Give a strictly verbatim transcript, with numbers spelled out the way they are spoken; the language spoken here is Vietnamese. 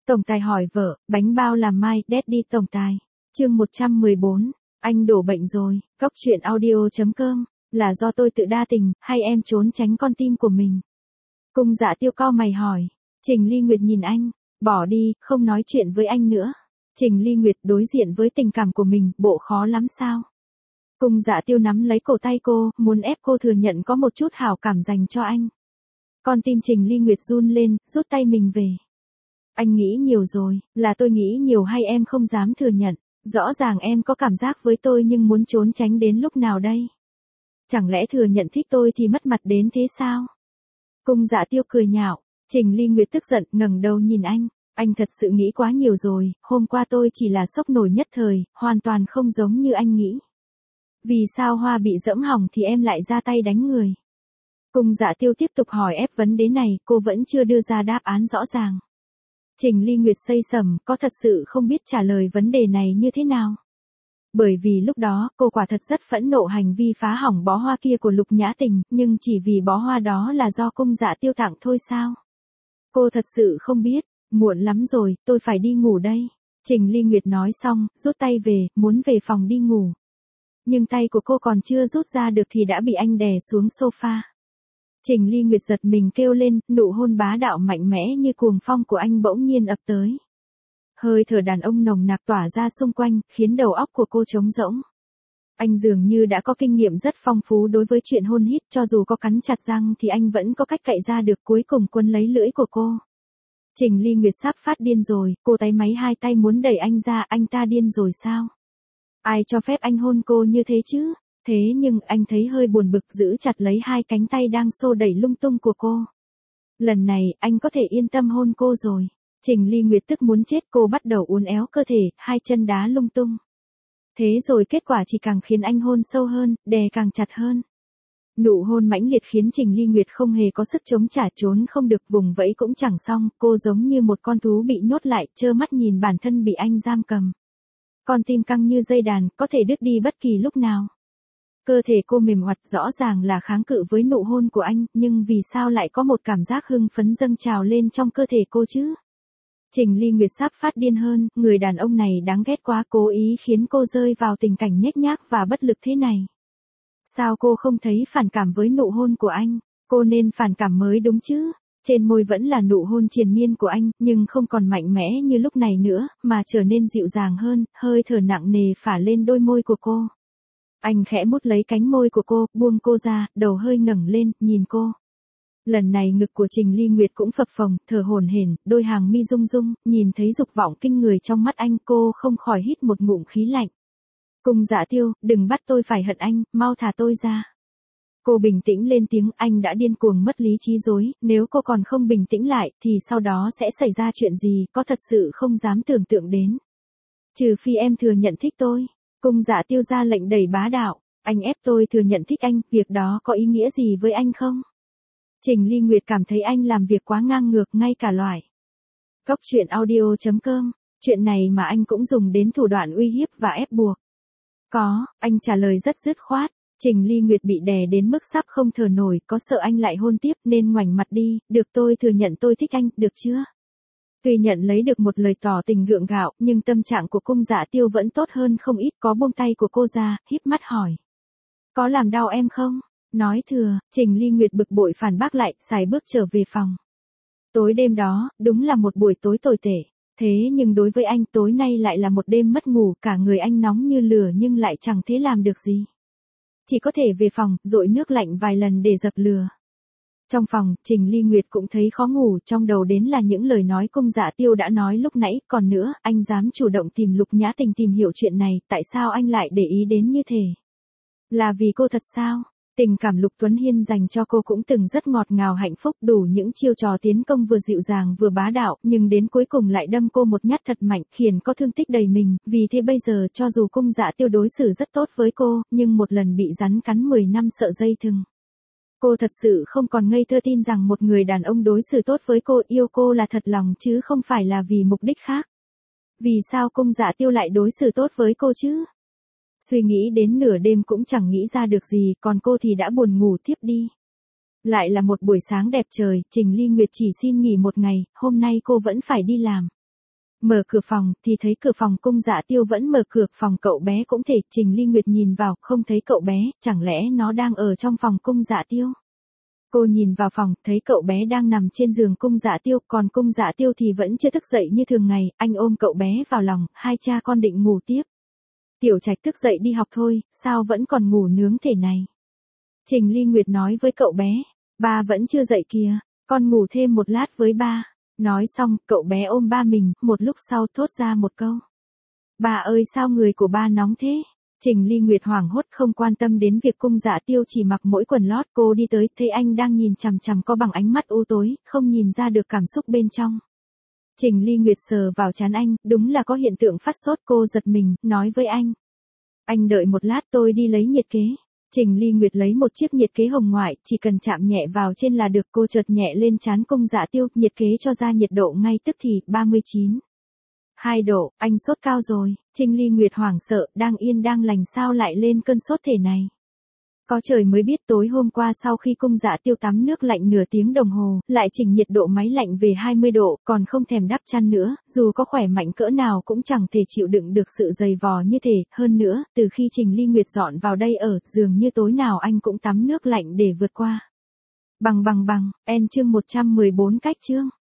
Tổng tài hỏi vợ, bánh bao làm mai, Daddy tổng tài. Chương một trăm mười bốn, anh đổ bệnh rồi, góc truyện audio chấm com, là do tôi tự đa tình, hay em trốn tránh con tim của mình? Cung Dạ Tiêu cau mày hỏi. Trình Ly Nguyệt nhìn anh, bỏ đi, không nói chuyện với anh nữa. Trình Ly Nguyệt đối diện với tình cảm của mình, bộ khó lắm sao? Cung Dạ Tiêu nắm lấy cổ tay cô, muốn ép cô thừa nhận có một chút hảo cảm dành cho anh. Con tim Trình Ly Nguyệt run lên, rút tay mình về. Anh nghĩ nhiều rồi, là tôi nghĩ nhiều hay em không dám thừa nhận? Rõ ràng em có cảm giác với tôi nhưng muốn trốn tránh đến lúc nào đây? Chẳng lẽ thừa nhận thích tôi thì mất mặt đến thế sao? Cung Dạ Tiêu cười nhạo. Trình Ly Nguyệt tức giận, ngẩng đầu nhìn anh. Anh thật sự nghĩ quá nhiều rồi, hôm qua tôi chỉ là sốc nổi nhất thời, hoàn toàn không giống như anh nghĩ. Vì sao hoa bị dẫm hỏng thì em lại ra tay đánh người? Cung Dạ Tiêu tiếp tục hỏi ép vấn đề này, cô vẫn chưa đưa ra đáp án rõ ràng. Trình Ly Nguyệt xây sầm, có thật sự không biết trả lời vấn đề này như thế nào. Bởi vì lúc đó, cô quả thật rất phẫn nộ hành vi phá hỏng bó hoa kia của Lục Nhã Tình, nhưng chỉ vì bó hoa đó là do Cung Dạ Tiêu tặng thôi sao? Cô thật sự không biết, muộn lắm rồi, tôi phải đi ngủ đây. Trình Ly Nguyệt nói xong, rút tay về, muốn về phòng đi ngủ. Nhưng tay của cô còn chưa rút ra được thì đã bị anh đè xuống sofa. Trình Ly Nguyệt giật mình kêu lên, nụ hôn bá đạo mạnh mẽ như cuồng phong của anh bỗng nhiên ập tới. Hơi thở đàn ông nồng nặc tỏa ra xung quanh, khiến đầu óc của cô trống rỗng. Anh dường như đã có kinh nghiệm rất phong phú đối với chuyện hôn hít, cho dù có cắn chặt răng thì anh vẫn có cách cạy ra được, cuối cùng quấn lấy lưỡi của cô. Trình Ly Nguyệt sắp phát điên rồi, cô táy máy hai tay muốn đẩy anh ra, anh ta điên rồi sao? Ai cho phép anh hôn cô như thế chứ? Thế nhưng anh thấy hơi buồn bực giữ chặt lấy hai cánh tay đang xô đẩy lung tung của cô. Lần này, anh có thể yên tâm hôn cô rồi. Trình Ly Nguyệt tức muốn chết, cô bắt đầu uốn éo cơ thể, hai chân đá lung tung. Thế rồi kết quả chỉ càng khiến anh hôn sâu hơn, đè càng chặt hơn. Nụ hôn mãnh liệt khiến Trình Ly Nguyệt không hề có sức chống trả, trốn không được, vùng vẫy cũng chẳng xong, cô giống như một con thú bị nhốt lại, trơ mắt nhìn bản thân bị anh giam cầm. Con tim căng như dây đàn, có thể đứt đi bất kỳ lúc nào. Cơ thể cô mềm oặt, rõ ràng là kháng cự với nụ hôn của anh, nhưng vì sao lại có một cảm giác hưng phấn dâng trào lên trong cơ thể cô chứ? Trình Ly Nguyệt sắp phát điên hơn, người đàn ông này đáng ghét quá, cố ý khiến cô rơi vào tình cảnh nhếch nhác và bất lực thế này. Sao cô không thấy phản cảm với nụ hôn của anh? Cô nên phản cảm mới đúng chứ? Trên môi vẫn là nụ hôn triền miên của anh, nhưng không còn mạnh mẽ như lúc này nữa, mà trở nên dịu dàng hơn, hơi thở nặng nề phả lên đôi môi của cô. Anh khẽ mút lấy cánh môi của cô, buông cô ra, đầu hơi ngẩng lên, nhìn cô. Lần này ngực của Trình Ly Nguyệt cũng phập phồng, thở hổn hển, đôi hàng mi rung rung, nhìn thấy dục vọng kinh người trong mắt anh, cô không khỏi hít một ngụm khí lạnh. Cung Dạ Tiêu, đừng bắt tôi phải hận anh, mau thả tôi ra. Cô bình tĩnh lên tiếng, anh đã điên cuồng mất lý trí rồi, nếu cô còn không bình tĩnh lại, thì sau đó sẽ xảy ra chuyện gì, có thật sự không dám tưởng tượng đến. Trừ phi em thừa nhận thích tôi. Cung Dạ Tiêu ra lệnh đầy bá đạo, anh ép tôi thừa nhận thích anh, việc đó có ý nghĩa gì với anh không? Trình Ly Nguyệt cảm thấy anh làm việc quá ngang ngược, ngay cả loại. Góc truyện audio chấm com, chuyện này mà anh cũng dùng đến thủ đoạn uy hiếp và ép buộc. Có, anh trả lời rất dứt khoát. Trình Ly Nguyệt bị đè đến mức sắp không thở nổi, có sợ anh lại hôn tiếp nên ngoảnh mặt đi, được tôi thừa nhận tôi thích anh, được chưa? Tuy nhận lấy được một lời tỏ tình gượng gạo, nhưng tâm trạng của Cung Dạ Tiêu vẫn tốt hơn không ít, có buông tay của cô ra, híp mắt hỏi. Có làm đau em không? Nói thừa, Trình Ly Nguyệt bực bội phản bác lại, sải bước trở về phòng. Tối đêm đó, đúng là một buổi tối tồi tệ. Thế nhưng đối với anh, tối nay lại là một đêm mất ngủ, cả người anh nóng như lửa nhưng lại chẳng thể làm được gì. Chỉ có thể về phòng, dội nước lạnh vài lần để dập lửa. Trong phòng, Trình Ly Nguyệt cũng thấy khó ngủ, trong đầu đến là những lời nói Cung Dạ Tiêu đã nói lúc nãy, còn nữa, anh dám chủ động tìm Lục Nhã Tình tìm hiểu chuyện này, tại sao anh lại để ý đến như thế? Là vì cô thật sao? Tình cảm Lục Tuấn Hiên dành cho cô cũng từng rất ngọt ngào hạnh phúc, đủ những chiêu trò tiến công vừa dịu dàng vừa bá đạo, nhưng đến cuối cùng lại đâm cô một nhát thật mạnh, khiến có thương tích đầy mình, vì thế bây giờ cho dù Cung Dạ Tiêu đối xử rất tốt với cô, nhưng một lần bị rắn cắn mười năm sợ dây thừng. Cô thật sự không còn ngây thơ tin rằng một người đàn ông đối xử tốt với cô, yêu cô là thật lòng chứ không phải là vì mục đích khác. Vì sao Cung Dạ Tiêu lại đối xử tốt với cô chứ? Suy nghĩ đến nửa đêm cũng chẳng nghĩ ra được gì, còn cô thì đã buồn ngủ tiếp đi. Lại là một buổi sáng đẹp trời, Trình Ly Nguyệt chỉ xin nghỉ một ngày, hôm nay cô vẫn phải đi làm. Mở cửa phòng, thì thấy cửa phòng Cung Dạ Tiêu vẫn mở cửa, phòng cậu bé cũng thể. Trình Ly Nguyệt nhìn vào, không thấy cậu bé, chẳng lẽ nó đang ở trong phòng Cung Dạ Tiêu? Cô nhìn vào phòng, thấy cậu bé đang nằm trên giường Cung Dạ Tiêu, còn Cung Dạ Tiêu thì vẫn chưa thức dậy như thường ngày, anh ôm cậu bé vào lòng, hai cha con định ngủ tiếp. Tiểu Trạch thức dậy đi học thôi, sao vẫn còn ngủ nướng thế này? Trình Ly Nguyệt nói với cậu bé, ba vẫn chưa dậy kìa, con ngủ thêm một lát với ba. Nói xong, cậu bé ôm ba mình, một lúc sau thốt ra một câu. Bà ơi sao người của ba nóng thế? Trình Ly Nguyệt hoảng hốt không quan tâm đến việc Cung Dạ Tiêu chỉ mặc mỗi quần lót, cô đi tới, thấy anh đang nhìn chằm chằm cô bằng ánh mắt u tối, không nhìn ra được cảm xúc bên trong. Trình Ly Nguyệt sờ vào trán anh, đúng là có hiện tượng phát sốt, cô giật mình, nói với anh. Anh đợi một lát tôi đi lấy nhiệt kế. Trình Ly Nguyệt lấy một chiếc nhiệt kế hồng ngoại, chỉ cần chạm nhẹ vào trên là được, cô chợt nhẹ lên trán Cung Dạ Tiêu, nhiệt kế cho ra nhiệt độ ngay tức thì, ba mươi chín. hai độ, anh sốt cao rồi. Trình Ly Nguyệt hoảng sợ, đang yên đang lành sao lại lên cơn sốt thể này. Có trời mới biết tối hôm qua sau khi Cung Dạ Tiêu tắm nước lạnh nửa tiếng đồng hồ, lại chỉnh nhiệt độ máy lạnh về hai mươi độ, còn không thèm đắp chăn nữa, dù có khỏe mạnh cỡ nào cũng chẳng thể chịu đựng được sự dày vò như thế. Hơn nữa, từ khi Trình Ly Nguyệt dọn vào đây ở, dường như tối nào anh cũng tắm nước lạnh để vượt qua. Bằng bằng bằng, en chương một trăm mười bốn cách chương.